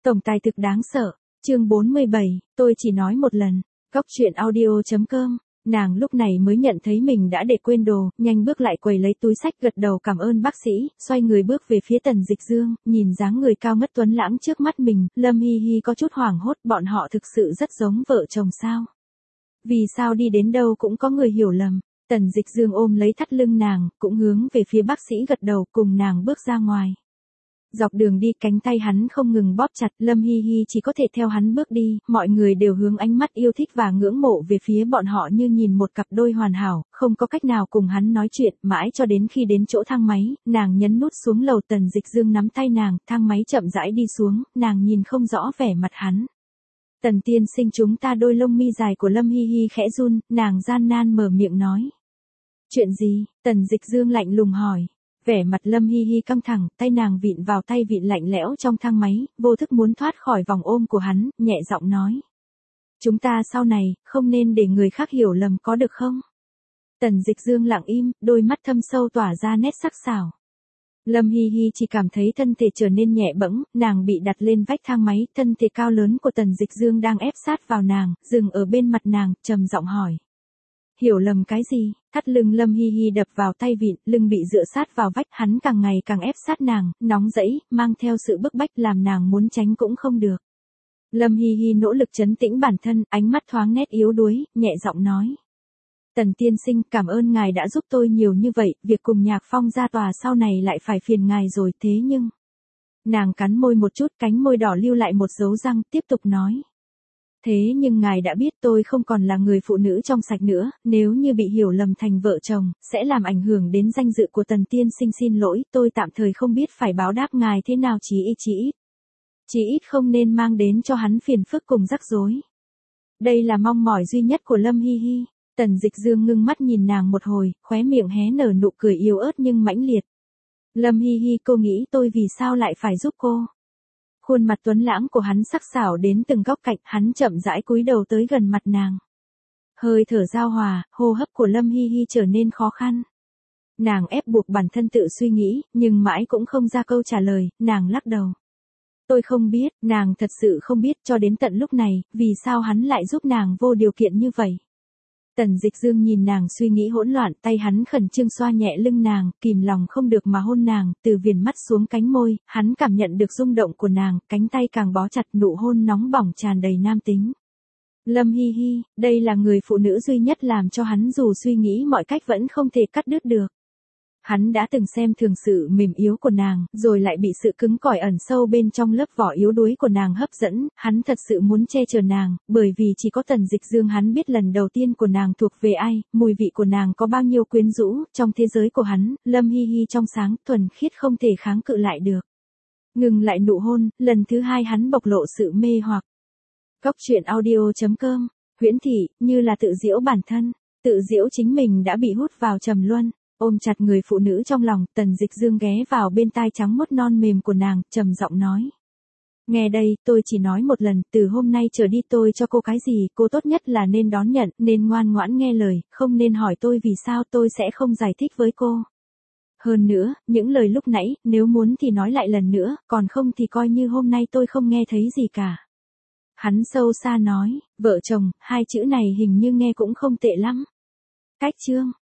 Tổng tài thực đáng sợ. Chương 47, tôi chỉ nói một lần. Góc truyện audio.com. Nàng lúc này mới nhận thấy mình đã để quên đồ, nhanh bước lại quầy lấy túi xách gật đầu cảm ơn bác sĩ, xoay người bước về phía Tần Dịch Dương, nhìn dáng người cao ngất tuấn lãng trước mắt mình, Lâm Hi Hi có chút hoảng hốt, bọn họ thực sự rất giống vợ chồng sao? Vì sao đi đến đâu cũng có người hiểu lầm? Tần Dịch Dương ôm lấy thắt lưng nàng, cũng hướng về phía bác sĩ gật đầu cùng nàng bước ra ngoài. Dọc đường đi cánh tay hắn không ngừng bóp chặt, Lâm Hi Hi chỉ có thể theo hắn bước đi, mọi người đều hướng ánh mắt yêu thích và ngưỡng mộ về phía bọn họ như nhìn một cặp đôi hoàn hảo, không có cách nào cùng hắn nói chuyện, mãi cho đến khi đến chỗ thang máy, nàng nhấn nút xuống lầu. Tần Dịch Dương nắm tay nàng, thang máy chậm rãi đi xuống, nàng nhìn không rõ vẻ mặt hắn. Tần tiên sinh, chúng ta. Đôi lông mi dài của Lâm Hi Hi khẽ run, nàng gian nan mở miệng nói. Chuyện gì? Tần Dịch Dương lạnh lùng hỏi. Vẻ mặt Lâm Hi Hi căng thẳng, tay nàng vịn vào tay vịn lạnh lẽo trong thang máy, vô thức muốn thoát khỏi vòng ôm của hắn, nhẹ giọng nói. Chúng ta sau này, không nên để người khác hiểu lầm có được không? Tần Dịch Dương lặng im, đôi mắt thâm sâu tỏa ra nét sắc sảo. Lâm Hi Hi chỉ cảm thấy thân thể trở nên nhẹ bẫng, nàng bị đặt lên vách thang máy, thân thể cao lớn của Tần Dịch Dương đang ép sát vào nàng, dừng ở bên mặt nàng, trầm giọng hỏi. Hiểu lầm cái gì? Thắt lưng Lâm Hi Hi đập vào tay vịn, lưng bị dựa sát vào vách, hắn càng ngày càng ép sát nàng, nóng rẫy, mang theo sự bức bách làm nàng muốn tránh cũng không được. Lâm Hi Hi nỗ lực trấn tĩnh bản thân, ánh mắt thoáng nét yếu đuối, nhẹ giọng nói. Tần tiên sinh, cảm ơn ngài đã giúp tôi nhiều như vậy, việc cùng Nhạc Phong ra tòa sau này lại phải phiền ngài rồi, thế nhưng... Nàng cắn môi một chút, cánh môi đỏ lưu lại một dấu răng, tiếp tục nói. Thế nhưng ngài đã biết tôi không còn là người phụ nữ trong sạch nữa, nếu như bị hiểu lầm thành vợ chồng, sẽ làm ảnh hưởng đến danh dự của Tần tiên sinh, xin lỗi, tôi tạm thời không biết phải báo đáp ngài thế nào, chí ít không nên mang đến cho hắn phiền phức cùng rắc rối. Đây là mong mỏi duy nhất của Lâm Hi Hi. Tần Dịch Dương ngưng mắt nhìn nàng một hồi, khóe miệng hé nở nụ cười yếu ớt nhưng mãnh liệt. Lâm Hi Hi, cô nghĩ tôi vì sao lại phải giúp cô? Khuôn mặt tuấn lãng của hắn sắc sảo đến từng góc cạnh, hắn chậm rãi cúi đầu tới gần mặt nàng. Hơi thở giao hòa, hô hấp của Lâm Hi Hi trở nên khó khăn. Nàng ép buộc bản thân tự suy nghĩ, nhưng mãi cũng không ra câu trả lời, nàng lắc đầu. Tôi không biết, nàng thật sự không biết cho đến tận lúc này, vì sao hắn lại giúp nàng vô điều kiện như vậy. Tần Dịch Dương nhìn nàng suy nghĩ hỗn loạn, tay hắn khẩn trương xoa nhẹ lưng nàng, kìm lòng không được mà hôn nàng, từ viền mắt xuống cánh môi, hắn cảm nhận được rung động của nàng, cánh tay càng bó chặt, nụ hôn nóng bỏng tràn đầy nam tính. Lâm Hi Hi, đây là người phụ nữ duy nhất làm cho hắn dù suy nghĩ mọi cách vẫn không thể cắt đứt được. Hắn đã từng xem thường sự mềm yếu của nàng, rồi lại bị sự cứng cỏi ẩn sâu bên trong lớp vỏ yếu đuối của nàng hấp dẫn, hắn thật sự muốn che chở nàng, bởi vì chỉ có Tần Dịch Dương hắn biết lần đầu tiên của nàng thuộc về ai, mùi vị của nàng có bao nhiêu quyến rũ, trong thế giới của hắn, Lâm Hi Hi trong sáng, thuần khiết không thể kháng cự lại được. Ngừng lại nụ hôn, lần thứ hai hắn bộc lộ sự mê hoặc. Góc truyện audio.com, Huyễn Thị, như là tự giễu bản thân, tự giễu chính mình đã bị hút vào trầm luân. Ôm chặt người phụ nữ trong lòng, Tần Dịch Dương ghé vào bên tai trắng muốt non mềm của nàng, trầm giọng nói. Nghe đây, tôi chỉ nói một lần, từ hôm nay trở đi tôi cho cô cái gì, cô tốt nhất là nên đón nhận, nên ngoan ngoãn nghe lời, không nên hỏi tôi vì sao, tôi sẽ không giải thích với cô. Hơn nữa, những lời lúc nãy, nếu muốn thì nói lại lần nữa, còn không thì coi như hôm nay tôi không nghe thấy gì cả. Hắn sâu xa nói, vợ chồng, hai chữ này hình như nghe cũng không tệ lắm. Cách chương.